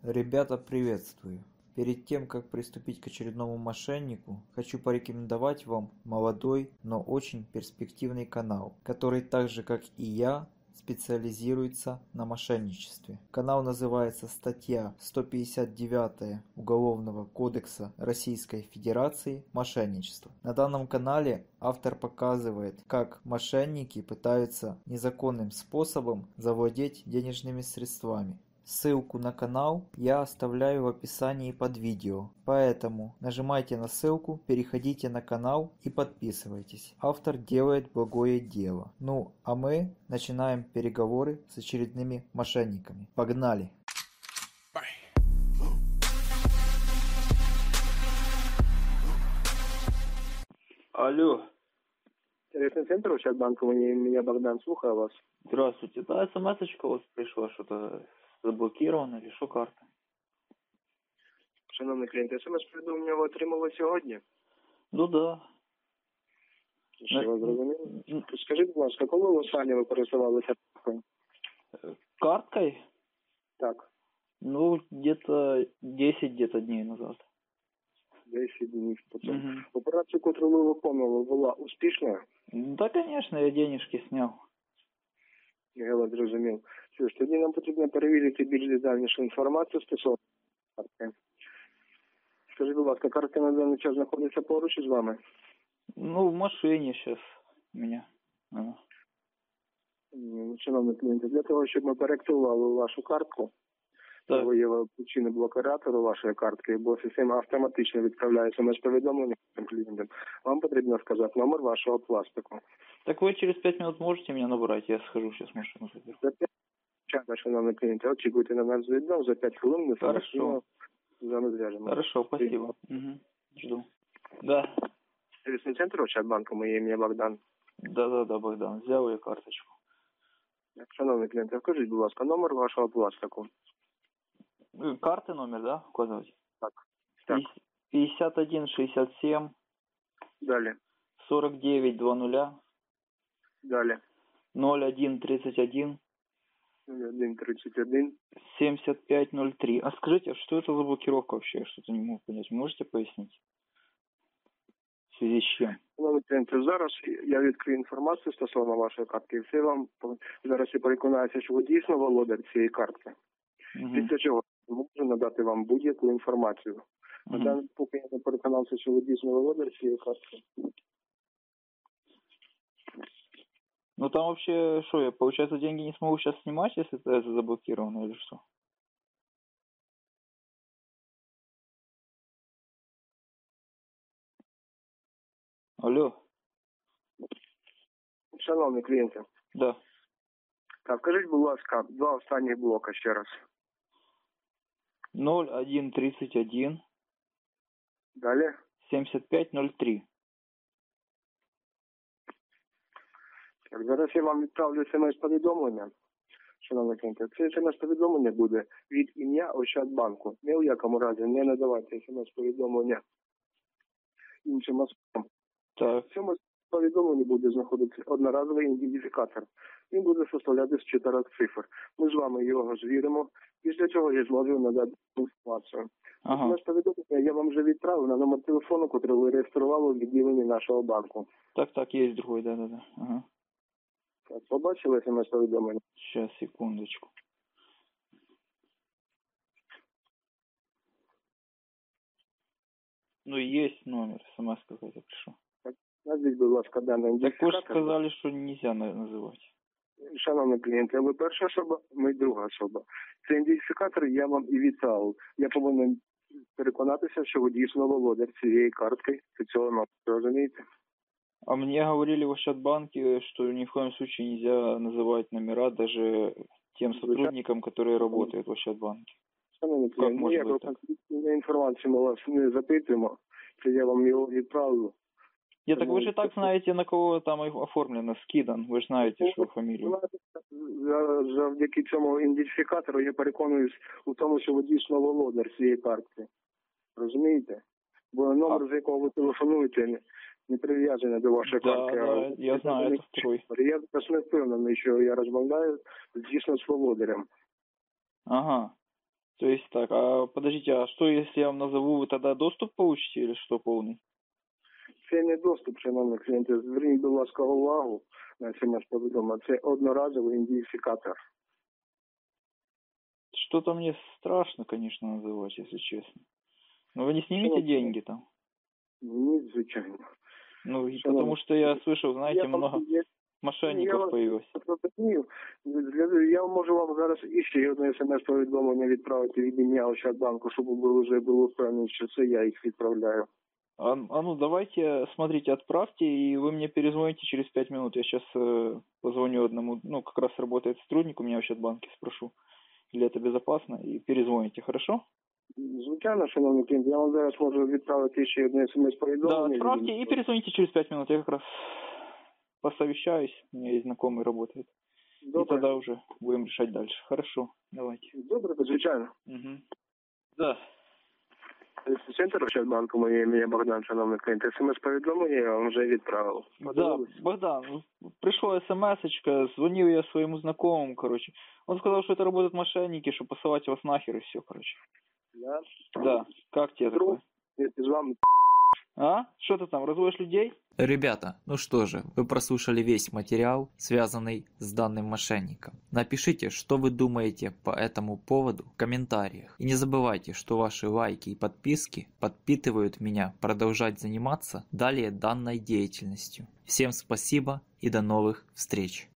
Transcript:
Ребята, приветствую! Перед тем, как приступить к очередному мошеннику, хочу порекомендовать вам молодой, но очень перспективный канал, который так же, как и я, специализируется на мошенничестве. Канал называется «Статья 159 Уголовного кодекса Российской Федерации «Мошенничество». На данном канале автор показывает, как мошенники пытаются незаконным способом завладеть денежными средствами. Ссылку на канал я оставляю в описании под видео, поэтому нажимайте на ссылку, переходите на канал и подписывайтесь. Автор делает благое дело. Ну, а мы начинаем переговоры с очередными мошенниками. Погнали! Алло. Сервисный центр Ощадбанка, меня Богдан, слухаю вас. Здравствуйте. Да, смс-очка у вас пришла, что-то заблокировано, или що карта? Шановний клієнт, смс-повідомлення ви отримали сьогодні? Ну да. Що ви зрозуміли? Скажіть, будь ласка, коли останнє ви користувалися карткою? Карткой? Так. Ну, где-то 10 дней назад. 10 днів потім. Угу. Операцію, яку ви виконували, була успішною? Да, конечно, я денежки снял. Я вас зрозумів. Що ж, тоді нам потрібно перевірити більш детальнішу інформацію стосовно картки. Скажіть, будь ласка, картка на даний час знаходиться поруч із вами? Ну, в машине сейчас у меня. Шановний клієнт, для того, щоб ми коректували вашу картку, Так. виявили причини блокатору вашої картки, бо система автоматично відправляє смс-повідомлення клієнтам, вам потрібно сказати номер вашого пластику. Так вы через 5 минут можете меня набрать? Я схожу сейчас машину заберу. За 5 хвилин, шановні клієнти, очікуйте на наш зв'язок, за 5 хвилин ми самостійно з вами зв'яжемо. Хорошо, спасибо. Угу. Жду. Да. Сервісний центр Ощадбанку, моє ім'я Богдан. Да, Богдан, взял я карточку. Шановні клієнти, скажіть, будь ласка, номер вашого пластику. Карты номер, да, указывать? Так. Так. 51 67 Далі. 49 20 Далі. 01 31 131. 75 03. А скажите, а что это за блокировка вообще? Я что-то не могу понять. Можете пояснить? В связи с чем? Шановні клієнти, зараз я відкрию інформацію стосовно вашої картки. І все вам зараз я переконаюся, що ви дійсно володар цієї картки. Після чого можу надати вам будь-яку інформацію. Поки я не переконався, що ви дійсно володар цієї картки. Ну там вообще, что, я, получается, деньги не смогу сейчас снимать, если это заблокировано, или что? Алло. Шановні клієнти. Да. Так, скажіть, будь ласка, два останні блока ще раз. 01 31 Далі. 75 03. Так, зараз я вам відправлю смс-повідомлення. Шановні клієнти, це смс-повідомлення буде від ім'я Ощадбанку. Ні у якому разі не надавайте смс-повідомлення іншим особам. Так. В цьому повідомленні буде знаходитися одноразовий ідентифікатор. Він буде составляти з 4 цифр. Ми з вами його звіримо. Після цього я зможу надати інформацію. Ага. Повідомлення я вам вже відправив на номер телефону, який ви реєстрували в відділенні нашого банку. Так, есть другой, да. Ага. Так, побачили смс-повідомлення? Сейчас, секундочку. Ну, есть номер, смс какой-то пришел. Назвіть, будь ласка, даний Так вы ідентифікатор. же сказали, что нельзя называть. Шановні клієнти, ви перша особа, ми друга особа. Цей ідентифікатор я вам і відправив. Я повинен переконатися, що ви дійсно володар цієї картки, цього номеру, розумієте? А мне говорили в Ощадбанке, что ни в коем случае нельзя называть номера даже тем сотрудникам, которые работают в Ощадбанке. Шановні клієнти, ніякої конфіденційної інформації ми вас не запитуємо, це я вам його відправлю. Нет, так вы же так знаете, на кого там оформлено, скидан. Вы же знаете, что фамилию. Завдяки цьому ідентифікатору я переконуюсь у тому, що ви дійсно володар цієї картки. Розумієте? Бо номер, з якого ви телефонуєте, не прив'язаний до вашої картки. Да, я знаю, это второй. Я теж не впевнений, що я розмовляю дійсно з володарем. Ага. То есть так, а подождите, а что если я вам назову, вы тогда доступ получите или что полный? Це не доступ, шановні клієнти. Зверніть, будь ласка, увагу на смс-повідомлення. Це одноразовий ідентифікатор. Что-то мне страшно, конечно, называть, если честно. Но вы не снимете деньги там? Ні, звичайно. Ну, и Шановні, потому что я слышал, знаете, много мошенников появилось. Я можу вам зараз іще одне смс-повідомлення відправити від ім'я Ощадбанку, щоб ви вже були впевнені, що це я їх відправляю. А ну давайте, смотрите, отправьте, и вы мне перезвоните через 5 минут. Я сейчас позвоню одному, ну, как раз работает сотрудник у меня в Ощадбанке, спрошу, или это безопасно, и перезвоните, хорошо? Звичайно, шановні клієнти, я вам зараз можу відправити ще одне смс-повідомлення. Да, отправьте и перезвоните через 5 минут. Я как раз посовещаюсь, у меня есть знакомый работает. Добре. И тогда уже будем решать дальше. Хорошо, давайте. Добре, звичайно. Угу. Да. Центр Ощадбанку, моє ім'я Богдан, шановний клієнт. СМС-повідомлення я вам вже відправив. Да, Богдан, пришло смс-очка, звонил я своему знакомому, короче. Он сказал, что это работают мошенники, что посылать вас нахер и все, короче. Да? Да, как тебе такое? З вами А? Что ты там, разводишь людей? Ребята, ну что же, вы прослушали весь материал, связанный с данным мошенником. Напишите, что вы думаете по этому поводу в комментариях. И не забывайте, что ваши лайки и подписки подпитывают меня продолжать заниматься далее данной деятельностью. Всем спасибо и до новых встреч!